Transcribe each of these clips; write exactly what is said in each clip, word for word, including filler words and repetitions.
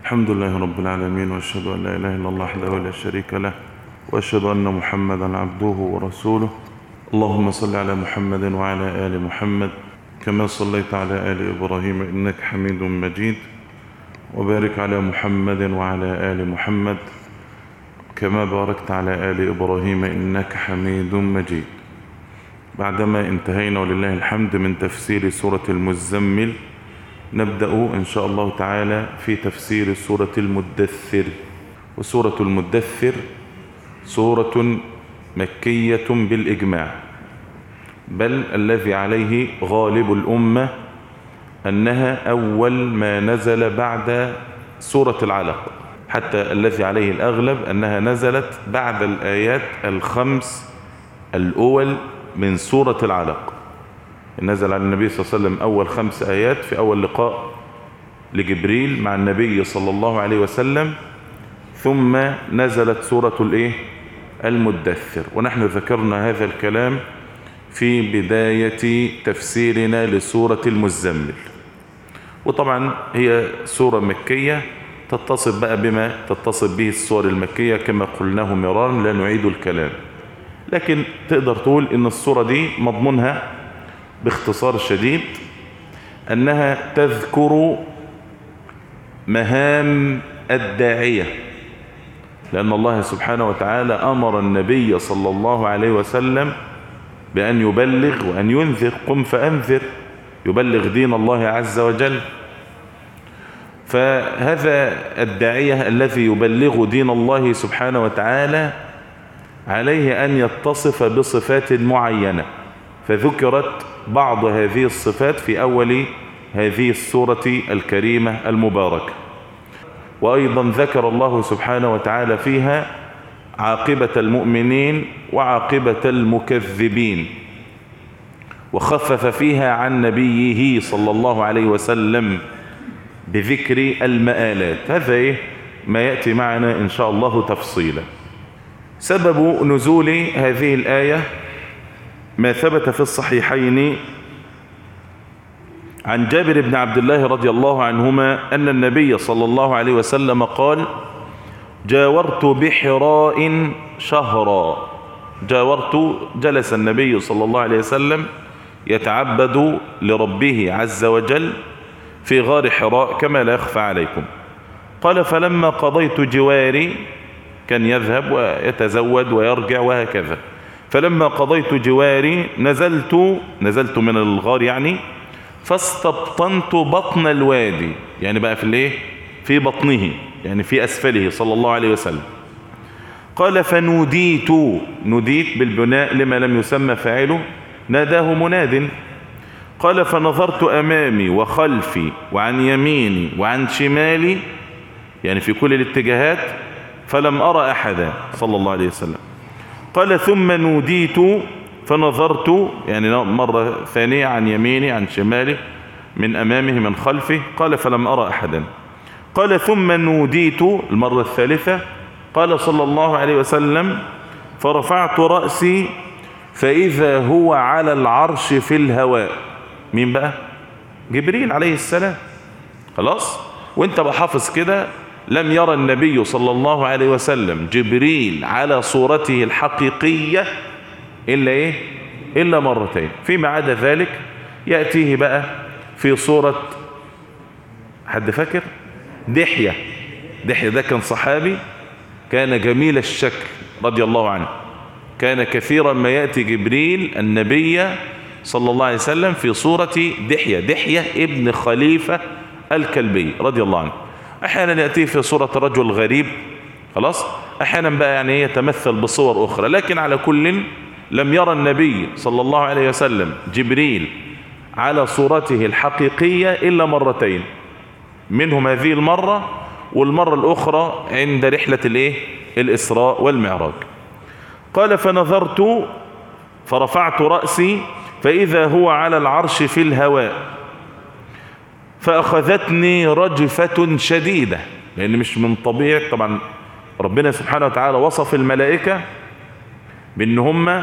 الحمد لله رب العالمين، وأشهد أن لا إله إلا الله وحده لا شريك له، وأشهد أن محمدا عبده ورسوله. اللهم صل على محمد وعلى آل محمد كما صليت على آل إبراهيم إنك حميد مجيد، وبارك على محمد وعلى آل محمد كما باركت على آل إبراهيم إنك حميد مجيد. بعدما انتهينا ولله الحمد من تفسير سورة المزمل، نبدأ إن شاء الله تعالى في تفسير سورة المدثر. وسورة المدثر سورة مكية بالإجماع، بل الذي عليه غالب الأمة أنها أول ما نزل بعد سورة العلق، حتى الذي عليه الأغلب أنها نزلت بعد الآيات الخمس الأول من سورة العلق. نزل على النبي صلى الله عليه وسلم أول خمس آيات في أول لقاء لجبريل مع النبي صلى الله عليه وسلم، ثم نزلت سورة الإيه؟ المدثر. ونحن ذكرنا هذا الكلام في بداية تفسيرنا لسورة المزمل. وطبعا هي سورة مكية تتصل بقى بما تتصل به السور المكية كما قلناه مرارا، لا نعيد الكلام، لكن تقدر تقول إن السورة دي مضمونها باختصار شديد أنها تذكر مهام الداعية، لأن الله سبحانه وتعالى أمر النبي صلى الله عليه وسلم بأن يبلغ وأن ينذر. قم فأنذر، يبلغ دين الله عز وجل. فهذا الداعية الذي يبلغ دين الله سبحانه وتعالى عليه أن يتصف بصفات معينة، فذكرت بعض هذه الصفات في أول هذه السورة الكريمة المباركة. وأيضا ذكر الله سبحانه وتعالى فيها عاقبة المؤمنين وعاقبة المكذبين، وخفف فيها عن نبيه صلى الله عليه وسلم بذكر المآلات. هذا إيه ما يأتي معنا إن شاء الله تفصيلا. سبب نزول هذه الآية ما ثبت في الصحيحين عن جابر بن عبد الله رضي الله عنهما أن النبي صلى الله عليه وسلم قال: جاورت بحراء شهرا. جاورت، جلس النبي صلى الله عليه وسلم يتعبد لربه عز وجل في غار حراء كما لا يخفى عليكم. قال: فلما قضيت جواري، كان يذهب ويتزود ويرجع وهكذا، فلما قضيت جواري نزلت نزلت من الغار يعني، فاستبطنت بطن الوادي، يعني بقى في الايه؟ في بطنه، يعني في أسفله صلى الله عليه وسلم. قال: فنوديت، نوديت بالبناء لما لم يسمى فاعله، ناداه مناد. قال: فنظرت أمامي وخلفي وعن يميني وعن شمالي، يعني في كل الاتجاهات، فلم أرى أحدا صلى الله عليه وسلم. قال: ثم نوديت فنظرت، يعني مرة ثانية، عن يميني عن شمالي من أمامه من خلفه. قال: فلم أرى أحدا. قال: ثم نوديت المرة الثالثة. قال صلى الله عليه وسلم: فرفعت رأسي فإذا هو على العرش في الهواء. مين بقى؟ جبريل عليه السلام. خلاص، وانت بحافظ كده، لم يرى النبي صلى الله عليه وسلم جبريل على صورته الحقيقية إلا إيه؟ إلا مرتين، فيما عدا ذلك يأتيه بقى في صورة، حد فاكر؟ دحية. دحية ده كان صحابي، كان جميل الشكل رضي الله عنه، كان كثيرا ما يأتي جبريل النبي صلى الله عليه وسلم في صورة دحية. دحية ابن خليفة الكلبي رضي الله عنه. أحيانا يأتيه في صورة رجل غريب، خلاص، أحيانا بقى يعني يتمثل بصور أخرى، لكن على كل لم يرى النبي صلى الله عليه وسلم جبريل على صورته الحقيقية إلا مرتين، منهم هذه المرة، والمرة الأخرى عند رحلة الإيه؟ الإسراء والمعراج. قال: فنظرت فرفعت رأسي فإذا هو على العرش في الهواء، فأخذتني رجفة شديدة، لأن مش من طبيعة، طبعا ربنا سبحانه وتعالى وصف الملائكة بأن هم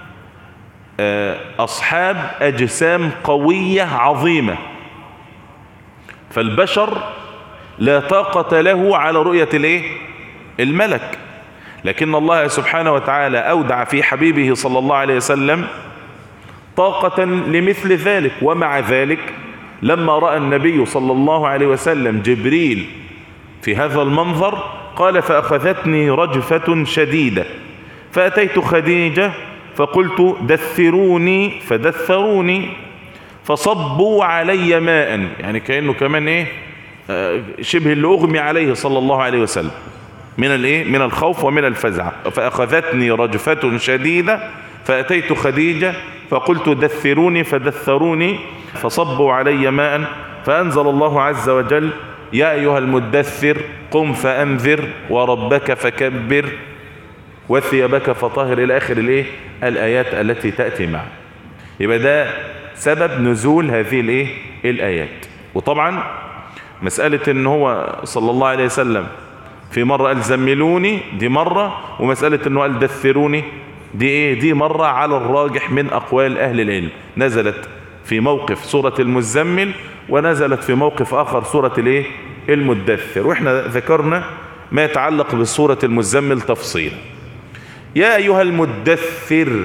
أصحاب أجسام قوية عظيمة، فالبشر لا طاقة له على رؤية الايه الملك. لكن الله سبحانه وتعالى أودع في حبيبه صلى الله عليه وسلم طاقة لمثل ذلك. ومع ذلك لما رأى النبي صلى الله عليه وسلم جبريل في هذا المنظر قال فأخذتني رجفة شديدة فأتيت خديجة فقلت دثروني فدثروني فصبوا علي ماء، يعني كأنه كمان ايه شبه اللي أغمي عليه صلى الله عليه وسلم من الايه من الخوف ومن الفزع. فأخذتني رجفة شديدة فأتيت خديجة فقلت دثروني فدثروني فصبوا علي ماء. فأنزل الله عز وجل يا أيها المدثر قم فأنذر وربك فكبر وثيابك فطهر إلى آخر الايه الآيات التي تأتي معه. يبقى ده سبب نزول هذه الايه الآيات. وطبعا مسألة ان هو صلى الله عليه وسلم في مرة قال زملوني دي مرة، ومسألة انه قال دثروني دي ايه دي مرة على الراجح من اقوال اهل العلم. نزلت في موقف سورة المزمل ونزلت في موقف اخر سورة الايه المدثر، واحنا ذكرنا ما يتعلق بسورة المزمل تفصيلا. يا ايها المدثر،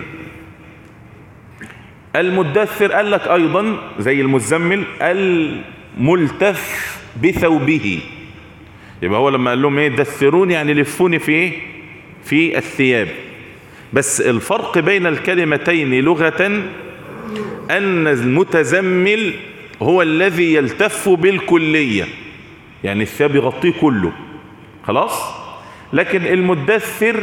المدثر قال لك ايضا زي المزمل الملتف بثوبه. يبقى هو لما قال لهم ايه دثروني يعني لفوني في ايه في الثياب. بس الفرق بين الكلمتين لغة ان المتزمل هو الذي يلتف بالكلية، يعني الثياب يغطيه كله خلاص. لكن المدثر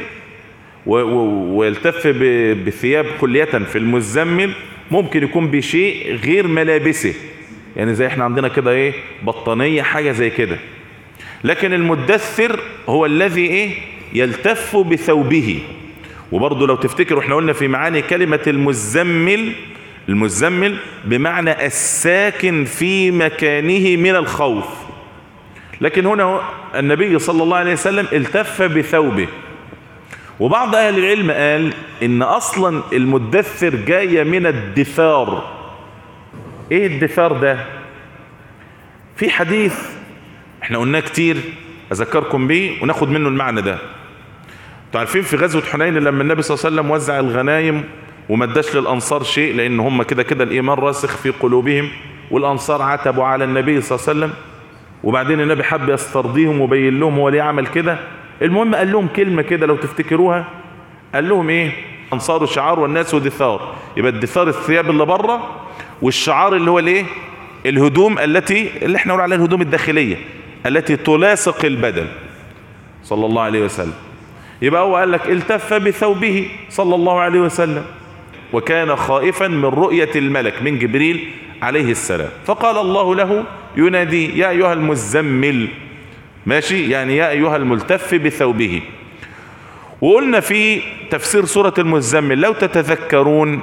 ويلتف بثياب كلية في المزمل ممكن يكون بشيء غير ملابسه، يعني زي احنا عندنا كده ايه بطانية حاجة زي كده. لكن المدثر هو الذي ايه يلتف بثوبه. وبرضه لو تفتكروا احنا قلنا في معاني كلمة المزمل، المزمل بمعنى الساكن في مكانه من الخوف. لكن هنا النبي صلى الله عليه وسلم التف بثوبه. وبعض اهل العلم قال ان اصلا المدثر جاية من الدثار. ايه الدثار ده؟ في حديث احنا قلناه كتير اذكركم بيه وناخد منه المعنى ده. انتوا عارفين في غزوة حنين لما النبي صلى الله عليه وسلم وزع الغنايم وما اداش للانصار شيء لان هم كده كده الايمان راسخ في قلوبهم، والانصار عتبوا على النبي صلى الله عليه وسلم، وبعدين النبي حب يسترضيهم وبين لهم هو ليه عمل كده. المهم قال لهم كلمة كده لو تفتكروها، قال لهم ايه انصار شعار والناس دثار. يبقى الدثار الثياب اللي بره، والشعار اللي هو الايه الهدوم التي اللي احنا نقول عليها الهدوم الداخلية التي تلاصق البدن صلى الله عليه وسلم. يبقى هو قال لك التف بثوبه صلى الله عليه وسلم، وكان خائفا من رؤية الملك من جبريل عليه السلام. فقال الله له ينادي يا أيها المزمل، ماشي، يعني يا أيها الملتف بثوبه. وقلنا في تفسير سورة المزمل لو تتذكرون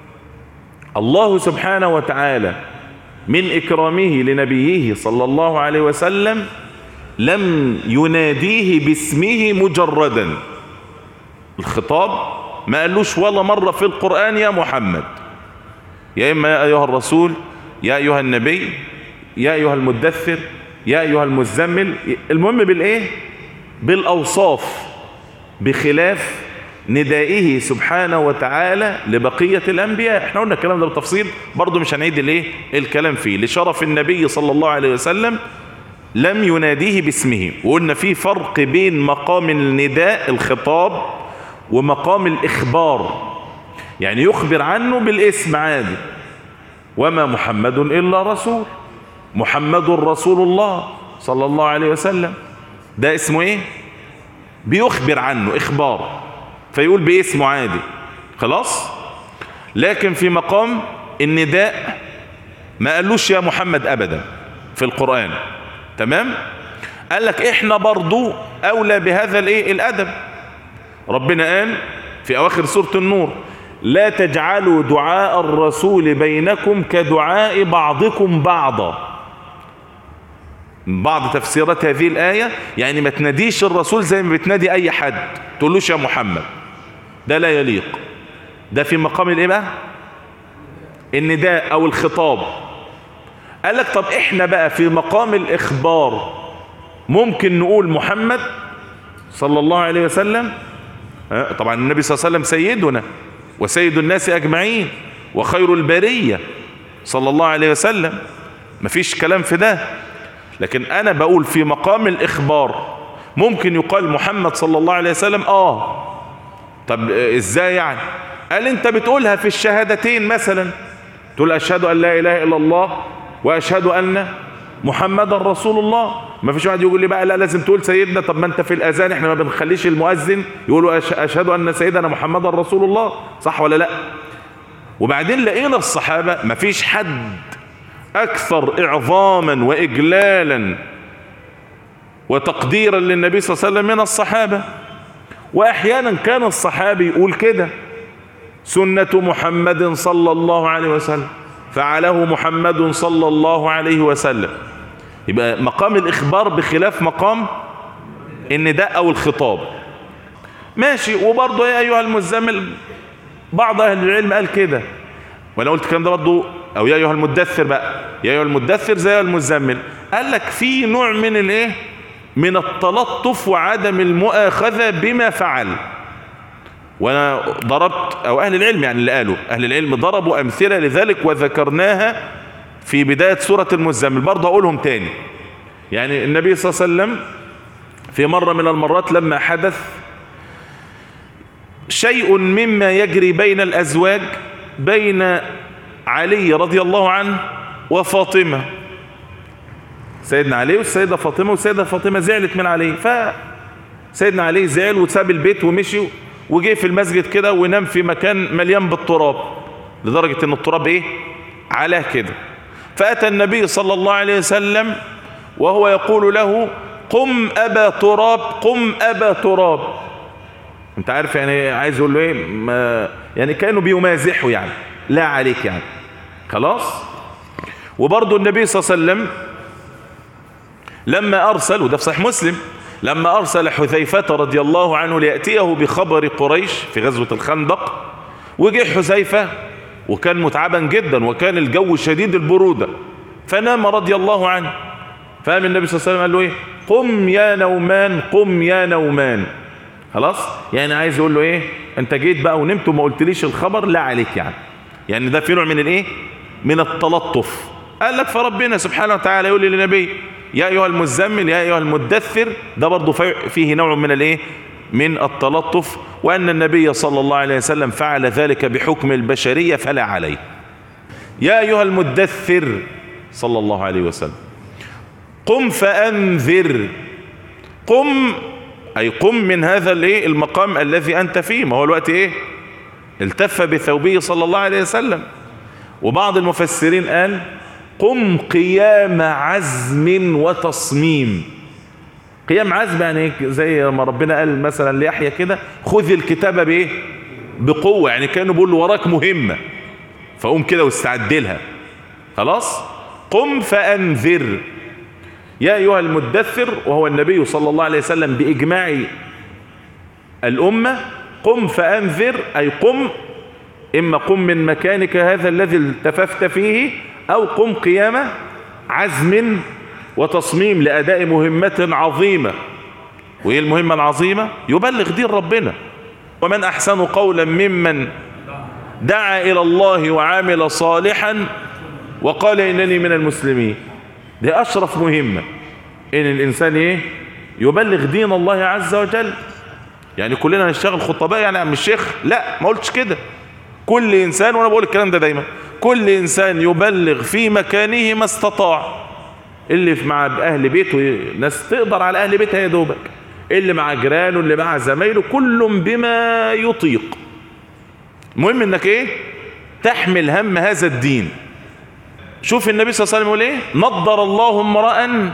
الله سبحانه وتعالى من إكرامه لنبيه صلى الله عليه وسلم لم يناديه باسمه مجردا. الخطاب ما قالوش ولا مرة في القرآن يا محمد، يا إما يا أيها الرسول، يا أيها النبي، يا أيها المدثر، يا أيها المزمل. المهم بالإيه بالأوصاف، بخلاف ندائه سبحانه وتعالى لبقية الأنبياء. احنا قلنا الكلام ده بالتفصيل برضو مش هنعيد الايه الكلام فيه. لشرف النبي صلى الله عليه وسلم لم يناديه باسمه. وقلنا في فرق بين مقام النداء الخطاب ومقام الإخبار، يعني يخبر عنه بالاسم عادي، وما محمد إلا رسول، محمد رسول الله صلى الله عليه وسلم، ده اسمه ايه بيخبر عنه إخبار، فيقول باسمه عادي خلاص. لكن في مقام النداء ما قالوش يا محمد أبدا في القرآن، تمام. قال لك احنا برضو أولى بهذا الايه الأدب. ربنا قال في أواخر سورة النور لا تجعلوا دعاء الرسول بينكم كدعاء بعضكم بعضا. بعض تفسيرات هذه الآية يعني ما تناديش الرسول زي ما بتنادي أي حد، تقولوش يا محمد، ده لا يليق. ده في مقام الايه بقى النداء أو الخطاب. قال لك طب احنا بقى في مقام الإخبار ممكن نقول محمد صلى الله عليه وسلم. طبعا النبي صلى الله عليه وسلم سيدنا وسيد الناس أجمعين وخير البرية صلى الله عليه وسلم، مفيش كلام في ده. لكن أنا بقول في مقام الإخبار ممكن يقال محمد صلى الله عليه وسلم. آه طب إزاي يعني؟ قال أنت بتقولها في الشهادتين مثلا، تقول أشهد أن لا إله إلا الله وأشهد أن محمد رسول الله. ما فيش واحد يقول لي بقى لا لازم تقول سيدنا. طب ما انت في الأذان احنا ما بنخليش المؤذن يقولوا أشهد أن سيدنا محمد رسول الله، صح ولا لا؟ وبعدين لقينا الصحابة ما فيش حد أكثر إعظاما وإجلالا وتقديرا للنبي صلى الله عليه وسلم من الصحابة. وأحيانا كان الصحابي يقول كده: سنة محمد صلى الله عليه وسلم، فعله محمد صلى الله عليه وسلم. يبقى مقام الإخبار بخلاف مقام النداء أو الخطاب. ماشي. وبرضه يا أيها المزمل، بعض أهل العلم قال كده، وأنا قلت الكلام ده برضه، أو يا أيها المدثر بقى، يا أيها المدثر زي المزمل. قال لك في نوع من الإيه؟ من التلطف وعدم المؤاخذة بما فعل. وانا ضربت، او اهل العلم يعني اللي قالوا، اهل العلم ضربوا امثلة لذلك وذكرناها في بداية سورة المزمل، برضه اقولهم تاني. يعني النبي صلى الله عليه وسلم في مرة من المرات لما حدث شيء مما يجري بين الازواج، بين علي رضي الله عنه وفاطمة، سيدنا علي والسيدة فاطمة، والسيدة فاطمة زعلت من علي، فسيدنا علي زعل وساب البيت ومشي وجه في المسجد كده ونام في مكان مليان بالتراب، لدرجة ان التراب ايه على كده. فأتى النبي صلى الله عليه وسلم وهو يقول له: قم أبا تراب، قم أبا تراب. انت عارف يعني عايز يقول له ايه؟ ما يعني كانوا بيمازحوا يعني، لا عليك يعني، خلاص. وبرضه النبي صلى الله عليه وسلم لما أرسل، وده في صحيح مسلم، لما أرسل حذيفة رضي الله عنه ليأتيه بخبر قريش في غزوة الخندق، وجه حذيفة وكان متعبا جدا وكان الجو شديد البرودة، فنام رضي الله عنه. فقام النبي صلى الله عليه وسلم قال له ايه؟ قم يا نومان، قم يا نومان. خلاص، يعني عايز يقول له ايه؟ انت جيت بقى ونمت وما قلتليش الخبر، لا عليك يعني. يعني ده في نوع من الايه؟ من التلطف. قال لك فربنا سبحانه وتعالى يقول للنبي: يا أيها المزمل، يا أيها المدثر. ده برضو فيه نوع من الايه؟ من التلطف، وأن النبي صلى الله عليه وسلم فعل ذلك بحكم البشرية فلا عليه. يا أيها المدثر صلى الله عليه وسلم، قم فأنذر. قم أي قم من هذا الايه؟ المقام الذي أنت فيه. ما هو الوقت ايه؟ التف بثوبه صلى الله عليه وسلم. وبعض المفسرين قال: قم قيام عزم وتصميم. قيام عزم يعني زي ما ربنا قال مثلا ليحيى كده: خذ الكتابة بايه؟ بقوة. يعني كانوا بيقول له وراك مهمة، فقوم كده واستعد لها. خلاص. قم فأنذر. يا أيها المدثر، وهو النبي صلى الله عليه وسلم بإجماع الأمة. قم فأنذر أي قم، إما قم من مكانك هذا الذي التففت فيه، أو قم قيام عزم وتصميم لأداء مهمة عظيمة. وإيه المهمة العظيمة؟ يبلغ دين ربنا. ومن أحسن قولا ممن دعا إلى الله وعامل صالحا وقال إنني من المسلمين. دي أشرف مهمة، إن الإنسان إيه؟ يبلغ دين الله عز وجل. يعني كلنا نشتغل خطباء يعني عم الشيخ؟ لا، ما قلتش كده. كل إنسان، وأنا بقول الكلام ده دايما، كل إنسان يبلغ في مكانه ما استطاع. اللي مع أهل بيته، ناس تقدر على أهل بيتها يا دوبك، اللي مع جيرانه، اللي مع زمايله، كل بما يطيق. المهم إنك إيه؟ تحمل هم هذا الدين. شوف النبي صلى الله عليه وسلم يقول إيه؟ نضر الله امرأ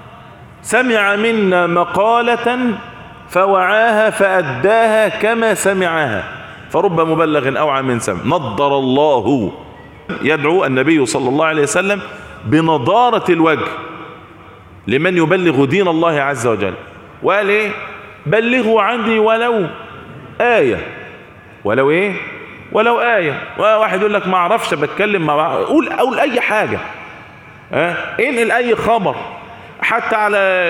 سمع منا مقالة فوعاها فأداها كما سمعها، فرب مبلغ أوعى من سمع. نضر الله، يدعو النبي صلى الله عليه وسلم بنضارة الوجه لمن يبلغ دين الله عز وجل. وقال ايه؟ بلغوا عني ولو آية. ولو ايه؟ ولو آية. واحد يقول لك ما اعرفش بتكلم، ما قول قول اي حاجة، ها انقل اي خبر، حتى على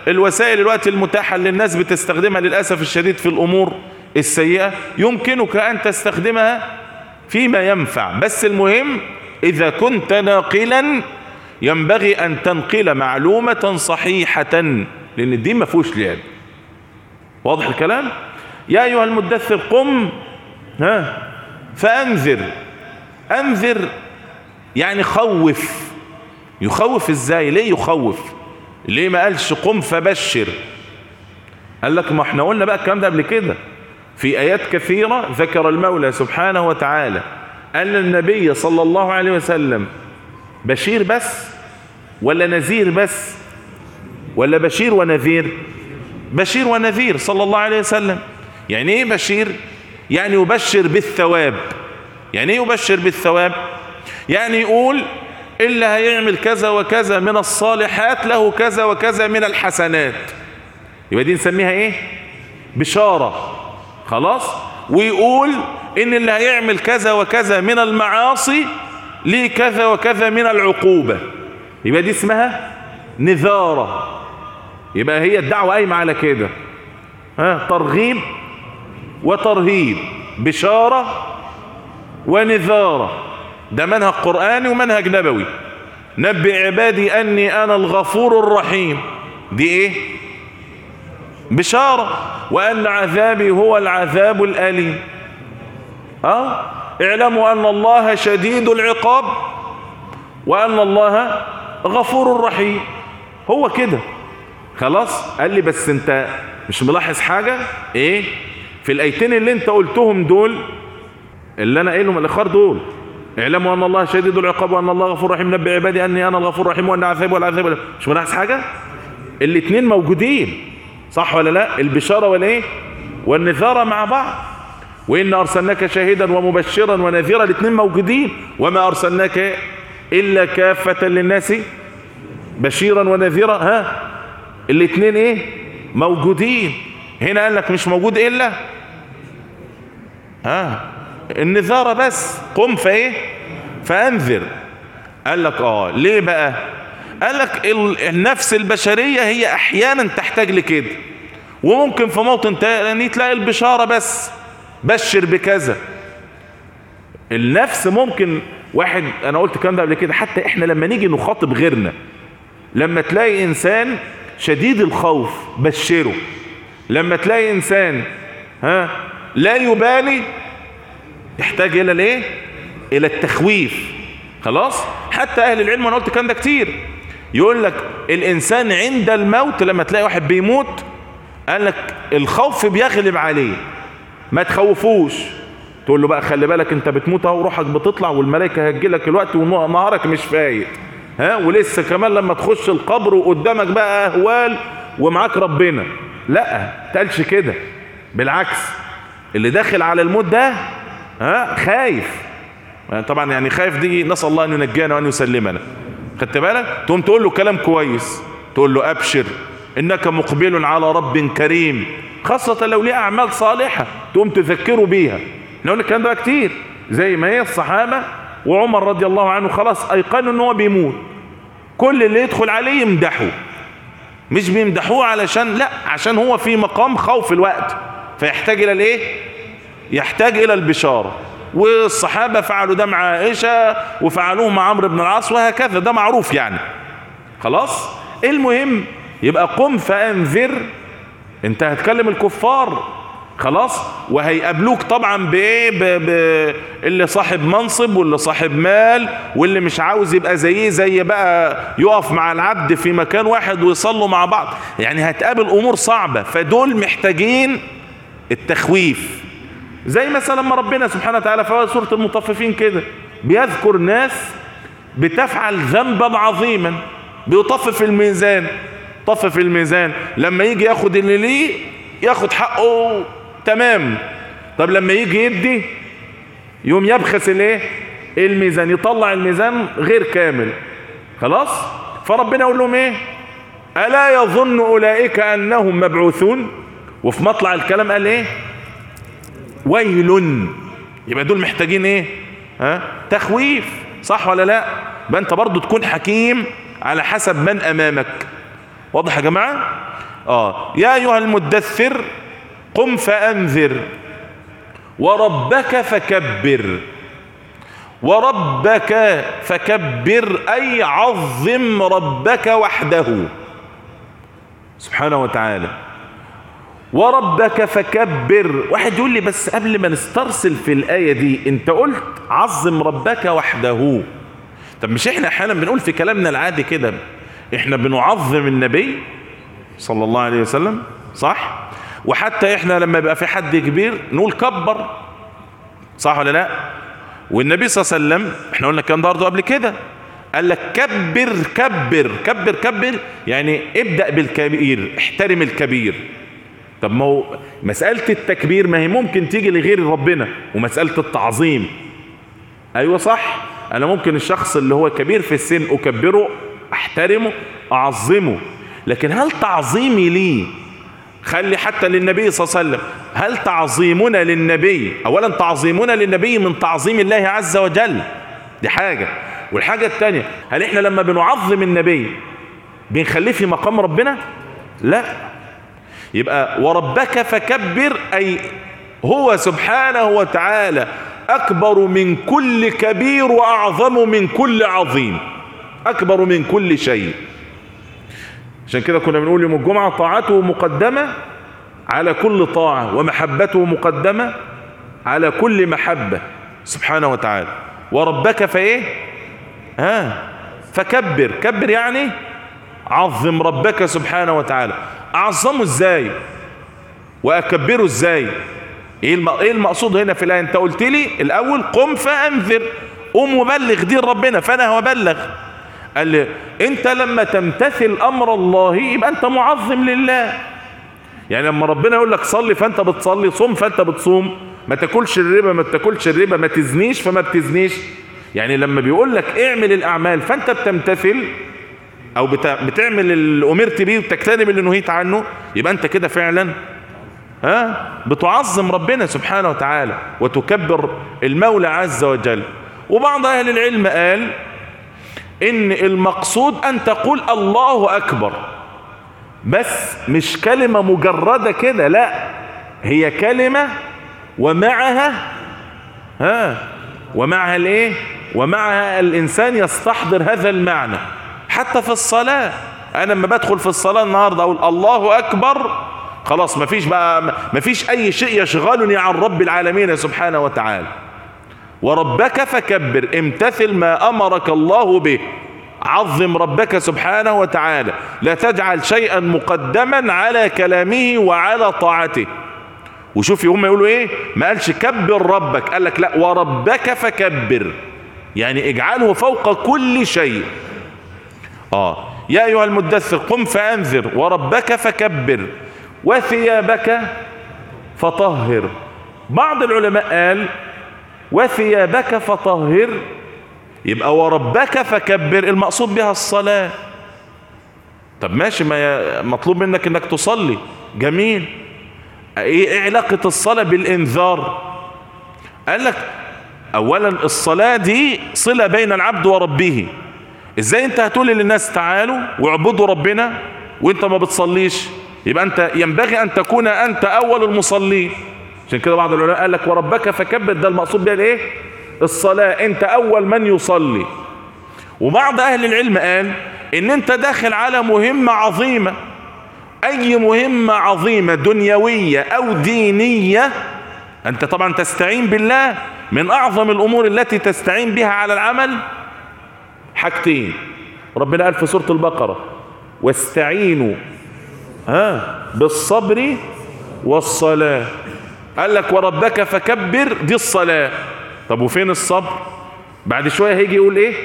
الوسائل الوقت المتاحة اللي الناس بتستخدمها للأسف الشديد في الأمور السيئة يمكنك أن تستخدمها فيما ينفع، بس المهم إذا كنت ناقلا ينبغي أن تنقل معلومة صحيحة، لأن الدين ما فيهوش لعب. واضح الكلام؟ يا أيها المدثر قم ها فأنذر. أنذر يعني خوف. يخوف ازاي؟ ليه يخوف؟ ليه ما قالش قم فبشر؟ قال لك ما احنا قلنا بقى الكلام ده قبل كده في آيات كثيرة. ذكر المولى سبحانه وتعالى أن النبي صلى الله عليه وسلم بشير بس ولا نذير بس ولا بشير ونذير؟ بشير ونذير صلى الله عليه وسلم. يعني ايه بشير؟ يعني يبشر بالثواب. يعني ايه يبشر بالثواب؟ يعني يقول اللي هيعمل كذا وكذا من الصالحات له كذا وكذا من الحسنات، يبقى دي نسميها ايه؟ بشارة. خلاص. ويقول ان اللي هيعمل كذا وكذا من المعاصي ليه كذا وكذا من العقوبة، يبقى دي اسمها نذارة. يبقى هي الدعوة قايمة على كده، ها، ترغيب وترهيب، بشارة ونذارة. ده منهج قرآني ومنهج نبوي. نبئ عبادي أني أنا الغفور الرحيم، دي إيه؟ بشارة. وأن عذابي هو العذاب الأليم. أه؟ اعلموا أن الله شديد العقاب وأن الله غفور رحيم. هو كده. خلاص. قال لي بس أنت مش ملاحظ حاجة؟ إيه؟ في الآيتين اللي أنت قلتهم دول، اللي أنا قايلهم الأخر دول، اعلموا ان الله شديد العقاب وان الله غفور رحيم، نبئ عبادي اني انا الغفور الرحيم وان عذابي والعذاب. مش ملاحظ حاجه؟ الاثنين موجودين، صح ولا لا؟ البشاره والايه؟ والنذاره مع بعض. وان ارسلناك شاهدا ومبشرا ونذيرا، الاثنين موجودين. وما ارسلناك الا كافه للناس بشيرا ونذيرا، ها، الاثنين ايه؟ موجودين. هنا قال لك مش موجود الا ها النذارة بس. قم فايه؟ فانذر. قال لك اه ليه بقى؟ قال لك النفس البشرية هي احيانا تحتاج لكده، وممكن في موطن تاني تلاقي البشارة بس، بشر بكذا. النفس ممكن واحد، انا قلت الكلام ده قبل كده، حتى احنا لما نيجي نخاطب غيرنا، لما تلاقي انسان شديد الخوف بشره، لما تلاقي انسان ها لا يبالي يحتاج الى الايه؟ الى التخويف. خلاص. حتى اهل العلم، وانا قلت الكلام ده كتير، يقول لك الانسان عند الموت لما تلاقي واحد بيموت، قال لك الخوف بيغلب عليه، ما تخوفوش. تقول له بقى خلي بالك انت بتموت اهو، روحك بتطلع والملائكه هتجيلك الوقت ونهارك مش فايت، ها، ولسه كمان لما تخش القبر وقدامك بقى اهوال ومعاك ربنا. لا، تقالش كده. بالعكس، اللي داخل على الموت ده ها خايف طبعا. يعني خايف دي نسأل الله ان ينجينا وان يسلمنا. خدت بالك؟ تقوم تقول له كلام كويس، تقول له ابشر انك مقبل على رب كريم، خاصة لو ليه اعمال صالحة تقوم تذكره بيها. نقول الكلام ده كتير، زي ما هي الصحابة وعمر رضي الله عنه خلاص ايقنوا ان هو بيموت، كل اللي يدخل عليه يمدحه. مش بيمدحوه علشان لا، عشان هو في مقام خوف الوقت، فيحتاج الى الايه؟ يحتاج الى البشارة. والصحابة فعلوا ده مع عائشة وفعلوه مع عمرو بن العاص وهكذا، ده معروف يعني. خلاص. المهم يبقى قم فانذر، انت هتكلم الكفار خلاص، وهيقابلوك طبعا بايه؟ اللي صاحب منصب واللي صاحب مال واللي مش عاوز يبقى زيه، زي بقى يقف مع العبد في مكان واحد ويصلوا مع بعض، يعني هتقابل امور صعبة، فدول محتاجين التخويف. زي مثلا لما ربنا سبحانه وتعالى في سورة المطففين كده بيذكر ناس بتفعل ذنبا عظيما، بيطفف الميزان. طفف الميزان لما يجي ياخد اللي ليه ياخد حقه تمام، طب لما يجي يدي يوم يبخس الايه؟ الميزان، يطلع الميزان غير كامل. خلاص. فربنا يقول لهم ايه؟ الا يظن اولئك انهم مبعوثون؟ وفي مطلع الكلام قال ايه؟ ويل. يبقى دول محتاجين ايه؟ ها؟ تخويف. صح ولا لا؟ يبقى انت برضو تكون حكيم على حسب من امامك. واضح يا جماعة؟ آه يا أيها المدثر قم فأنذر وربك فكبر. وربك فكبر أي عظم ربك وحده سبحانه وتعالى. وربك فكبر. واحد يقول لي بس قبل ما نسترسل في الآية دي انت قلت عظم ربك وحده. طب مش احنا احيانا بنقول في كلامنا العادي كده احنا بنعظم النبي صلى الله عليه وسلم صح؟ وحتى احنا لما يبقى في حد كبير نقول كبر، صح ولا لا؟ والنبي صلى الله عليه وسلم احنا قلنا الكلام ده برضه قبل كده، قال لك كبر كبر كبر كبر، يعني ابدأ بالكبير، احترم الكبير. طب ما هو مسألة التكبير ما هي ممكن تيجي لغير ربنا، ومسألة التعظيم ايوه صح، انا ممكن الشخص اللي هو كبير في السن اكبره احترمه اعظمه، لكن هل تعظيمي ليه خلي حتى للنبي صلى الله عليه وسلم، هل تعظيمنا للنبي اولا تعظيمنا للنبي من تعظيم الله عز وجل، دي حاجة. والحاجة الثانية هل احنا لما بنعظم النبي بنخليه في مقام ربنا؟ لا. يبقى وربك فكبر أي هو سبحانه وتعالى أكبر من كل كبير وأعظم من كل عظيم، أكبر من كل شيء. عشان كده كنا بنقول يوم الجمعة طاعته مقدمة على كل طاعة ومحبته مقدمة على كل محبة سبحانه وتعالى. وربك فايه ها فكبر، كبر يعني عظم ربك سبحانه وتعالى. اعظمه ازاي واكبره ازاي؟ ايه المقصود هنا في الايه؟ انت قلت لي الاول قم فانذر، قم وبلغ دين ربنا، فانا وبلغ. قال لي انت لما تمتثل امر الله يبقى انت معظم لله. يعني لما ربنا يقول لك صلي فانت بتصلي، صوم فانت بتصوم، ما تاكلش الربا ما تاكلش الربا، ما تزنيش فما بتزنيش. يعني لما بيقول لك اعمل الاعمال فانت بتمتثل او بتعمل اللي امرت بيه وتجتنب اللي نهيت عنه، يبقى انت كده فعلا ها بتعظم ربنا سبحانه وتعالى وتكبر المولى عز وجل. وبعض اهل العلم قال ان المقصود ان تقول الله اكبر، بس مش كلمة مجردة كده، لا هي كلمة ومعها ها ومعها الايه ومعها الانسان يستحضر هذا المعنى. حتى في الصلاة انا لما بدخل في الصلاة النهاردة اقول الله اكبر، خلاص مفيش بقى مفيش اي شيء يشغلني عن رب العالمين سبحانه وتعالى. وربك فكبر، امتثل ما امرك الله به، عظم ربك سبحانه وتعالى، لا تجعل شيئا مقدما على كلامه وعلى طاعته. وشوفي هم يقولوا ايه، ما قالش كبر ربك، قال لك لا وربك فكبر، يعني اجعله فوق كل شيء. اه يا ايها المدثر قم فانذر وربك فكبر وثيابك فطهر. بعض العلماء قال وثيابك فطهر يبقى وربك فكبر المقصود بها الصلاة. طب ماشي، ما مطلوب منك انك تصلي، جميل، ايه علاقة الصلاة بالانذار؟ قال لك اولا الصلاة دي صلة بين العبد وربه. ازاي انت هتقول للناس تعالوا واعبدوا ربنا وانت ما بتصليش؟ يبقى انت ينبغي ان تكون انت اول المصلين. عشان كده بعض العلماء قال لك وربك فكبر، ده المقصود بها الايه؟ الصلاة، انت اول من يصلي. وبعض اهل العلم قال ان انت داخل على مهمة عظيمة، اي مهمة عظيمة دنيوية او دينية انت طبعا تستعين بالله. من اعظم الامور التي تستعين بها على العمل حاجتين، ربنا قال في سورة البقرة واستعينوا ها بالصبر والصلاة. قال لك وربك فكبر، دي الصلاة. طب وفين الصبر؟ بعد شوية هيجي يقول ايه؟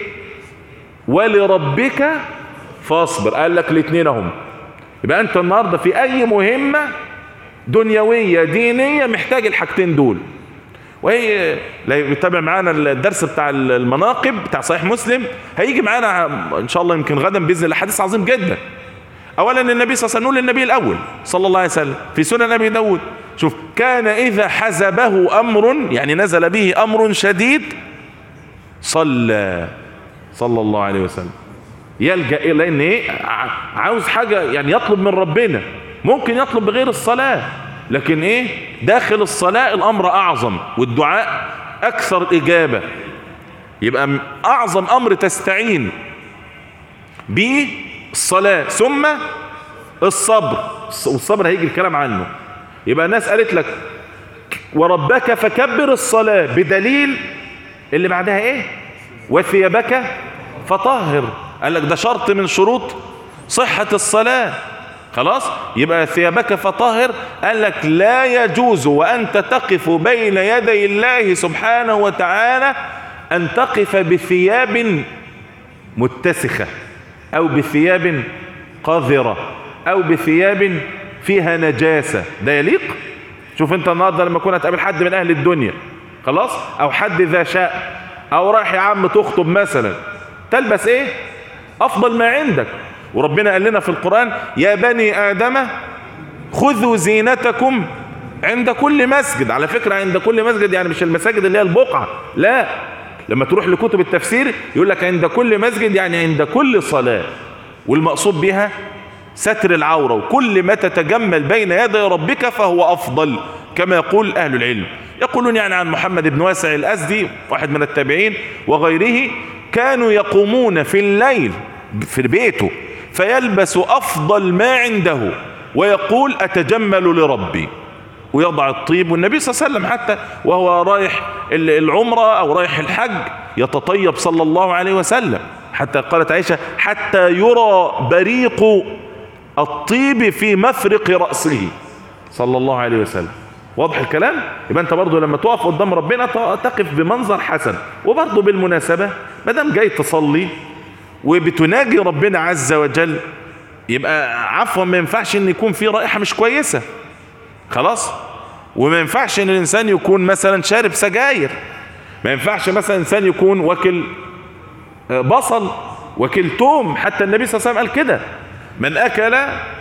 ولربك فاصبر. قال لك الاثنين اهم. يبقى انت النهاردة في اي مهمة دنيوية دينية محتاج الحاجتين دول. وهي لا يتابع معانا الدرس بتاع المناقب بتاع صحيح مسلم، هيجي معانا ان شاء الله يمكن غدا باذن الله حديث عظيم جدا. اولا النبي صلى الله عليه وسلم، نقول للنبي الاول صلى الله عليه وسلم في سنن ابي داود، شوف كان اذا حزبه امر، يعني نزل به امر شديد، صلى صلى الله عليه وسلم. يلجأ إلى إن إيه عاوز حاجة يعني يطلب من ربنا، ممكن يطلب بغير الصلاة، لكن إيه داخل الصلاة الأمر أعظم والدعاء أكثر إجابة. يبقى أعظم أمر تستعين به الصلاة ثم الصبر، والصبر هيجي الكلام عنه. يبقى الناس قالت لك وربك فكبر الصلاة بدليل اللي بعدها ايه وثيابك فطهر، قال لك ده شرط من شروط صحة الصلاة. خلاص يبقى ثيابك فطهر، قال لك لا يجوز وأنت تقف بين يدي الله سبحانه وتعالى أن تقف بثياب متسخة أو بثياب قذرة أو بثياب فيها نجاسة، ده يليق؟ شوف انت النهارده لما كنت تقابل حد من اهل الدنيا خلاص او حد ذا شاء او رايح يا عم تخطب مثلا، تلبس ايه افضل ما عندك. وربنا قال لنا في القرآن يا بني آدم خذوا زينتكم عند كل مسجد. على فكرة عند كل مسجد يعني مش المساجد اللي هي البقعة، لا، لما تروح لكتب التفسير يقول لك عند كل مسجد يعني عند كل صلاة، والمقصود بها ستر العورة، وكل ما تتجمل بين يدي ربك فهو أفضل كما يقول أهل العلم. يقولون يعني عن محمد بن واسع الأزدي واحد من التابعين وغيره كانوا يقومون في الليل في بيته فيلبس أفضل ما عنده ويقول أتجمل لربي، ويضع الطيب. والنبي صلى الله عليه وسلم حتى وهو رايح العمرة أو رايح الحج يتطيب صلى الله عليه وسلم، حتى قالت عائشة حتى يرى بريق الطيب في مفرق رأسه صلى الله عليه وسلم. واضح الكلام؟ يبقى انت برضو لما تقف قدام ربنا تقف بمنظر حسن. وبرضو بالمناسبة ما دام جاي تصلي وبتناجي ربنا عز وجل، يبقى عفوا ما ينفعش ان يكون في رائحة مش كويسة، خلاص؟ وما ينفعش ان الانسان يكون مثلا شارب سجاير، ما ينفعش مثلا انسان يكون واكل بصل واكل توم. حتى النبي صلى الله عليه وسلم قال كده من أكل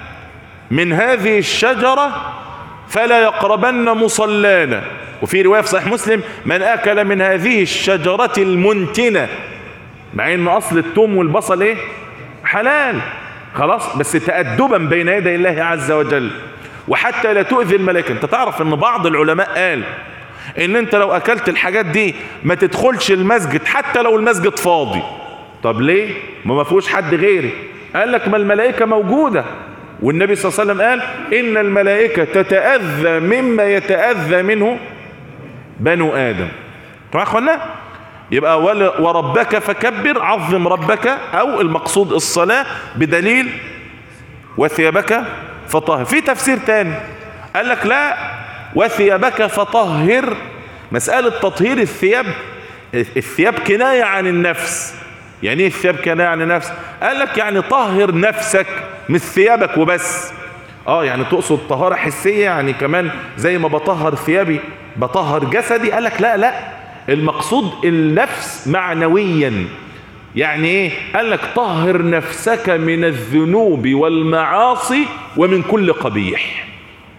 من هذه الشجرة فلا يقربن مصلانا. وفي رواية في صحيح مسلم من أكل من هذه الشجرة المنتنة، مع ان أصل التوم والبصل ايه حلال، خلاص، بس تأدبا بين يدي الله عز وجل وحتى لا تؤذي الملائكة. انت تعرف ان بعض العلماء قال ان انت لو اكلت الحاجات دي ما تدخلش المسجد حتى لو المسجد فاضي. طب ليه؟ ما فيهوش حد غيري. قال لك ما الملائكة موجودة، والنبي صلى الله عليه وسلم قال إن الملائكة تتأذى مما يتأذى منه بنو آدم. طبعا يا اخوانا يبقى وربك فكبر، عظم ربك، أو المقصود الصلاة بدليل وثيابك فطهر. في تفسير تاني قال لك لا، وثيابك فطهر مسألة تطهير الثياب، الثياب كناية عن النفس. يعني ايه الثياب كناية عن النفس؟ قال لك يعني طهر نفسك مش ثيابك وبس. اه يعني تقصد طهارة حسية، يعني كمان زي ما بطهر ثيابي بطهر جسدي؟ قال لك لا لا، المقصود النفس معنويا. يعني ايه؟ قال لك طهر نفسك من الذنوب والمعاصي ومن كل قبيح.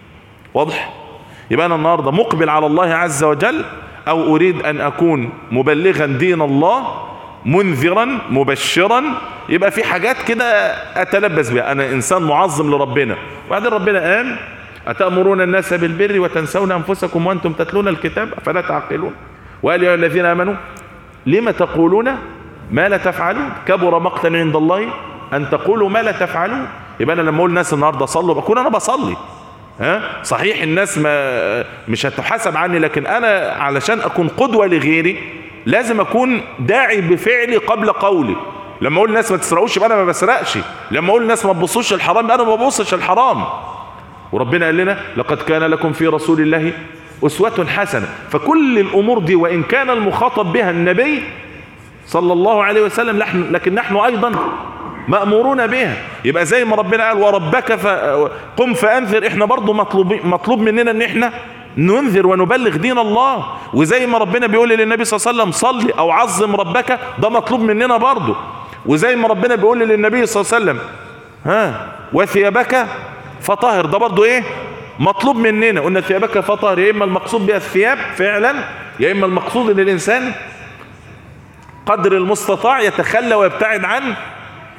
واضح؟ يبقى انا النهاردة مقبل على الله عز وجل، او اريد ان اكون مبلغا دين الله، منذرا مبشرا، يبقى في حاجات كده اتلبس بها. انا انسان معظم لربنا، وبعدين ربنا قال اتأمرون الناس بالبر وتنسون انفسكم وانتم تتلون الكتاب افلا تعقلون. وقال يا الذين امنوا لما تقولون ما لا تفعلون كبر مقتا عند الله ان تقولوا ما لا تفعلون. يبقى انا لما اقول الناس النهارده صلوا بكون انا بصلي، ها صحيح الناس ما مش هتحاسب عني، لكن انا علشان اكون قدوة لغيري لازم اكون داعي بفعلي قبل قولي. لما اقول الناس ما تسرقوش يبقى انا ما بسرقش، لما اقول الناس ما تبصوش الحرام يبقى انا ما ببصش الحرام. وربنا قال لنا لقد كان لكم في رسول الله اسوة حسنة. فكل الامور دي وان كان المخاطب بها النبي صلى الله عليه وسلم، لكن نحن ايضا مأمورون بها. يبقى زي ما ربنا قال وربك قم فانذر، احنا برضو مطلوب مطلوب مننا ان احنا ننذر ونبلغ دين الله. وزي ما ربنا بيقول للنبي صلى الله عليه وسلم صلي او عظم ربك، ده مطلوب مننا برضو. وزي ما ربنا بيقول للنبي صلى الله عليه وسلم ها وثيابك فطهر، ده برضو ايه مطلوب مننا. قلنا ثيابك فطهر، يا اما المقصود بها الثياب فعلا، يا اما المقصود ان الانسان قدر المستطاع يتخلى ويبتعد عن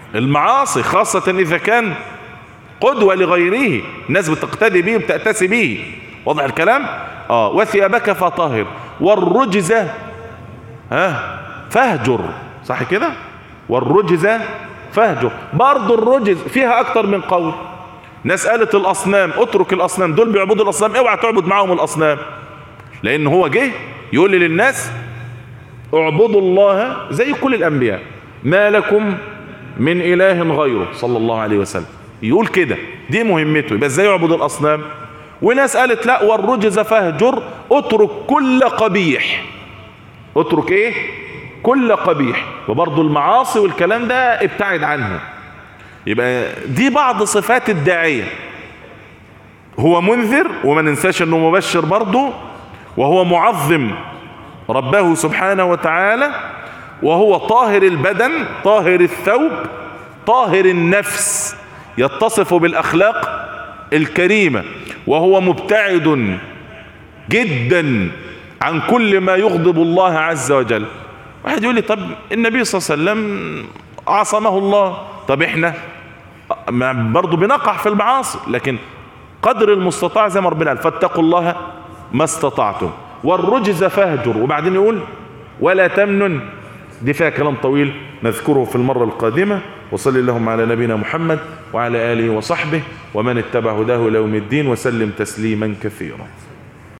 المعاصي، خاصة إذا كان قدوة لغيره، الناس بتقتدي به وبتأتسي به. واضح الكلام؟ آه وثيابك فطهر والرجز ها فاهجر، صح كده؟ والرجز فاهجر. برضو الرجز فيها أكتر من قول. ناس قالت الأصنام، اترك الأصنام، دول بيعبدوا الأصنام، اوعى تعبد معهم الأصنام، لأن هو جه يقول للناس اعبدوا الله زي كل الأنبياء، ما لكم من إله غيره صلى الله عليه وسلم، يقول كده، دي مهمته، يبقى ازاي يعبد الأصنام. وناس قالت لا، والرجز فاهجر، اترك كل قبيح. اترك ايه؟ كل قبيح. وبرضو المعاصي والكلام ده ابتعد عنه. يبقى دي بعض صفات الداعية. هو منذر، وما ننساش انه مبشر برضو، وهو معظم ربه سبحانه وتعالى، وهو طاهر البدن، طاهر الثوب، طاهر النفس، يتصف بالأخلاق الكريمة، وهو مبتعد جدا عن كل ما يغضب الله عز وجل. واحد يقول لي طب النبي صلى الله عليه وسلم عصمه الله، طب احنا برضو بنقع في المعاصي، لكن قدر المستطاع زي ما ربنا قال فاتقوا الله ما استطعتم والرجز فاهجر. وبعدين يقول ولا تمنن، دي فيها كلام طويل نذكره في المرة القادمة. وصل اللهم على نبينا محمد وعلى آله وصحبه ومن اتبع هداه إلى يوم الدين، وسلم تسليما كثيرا.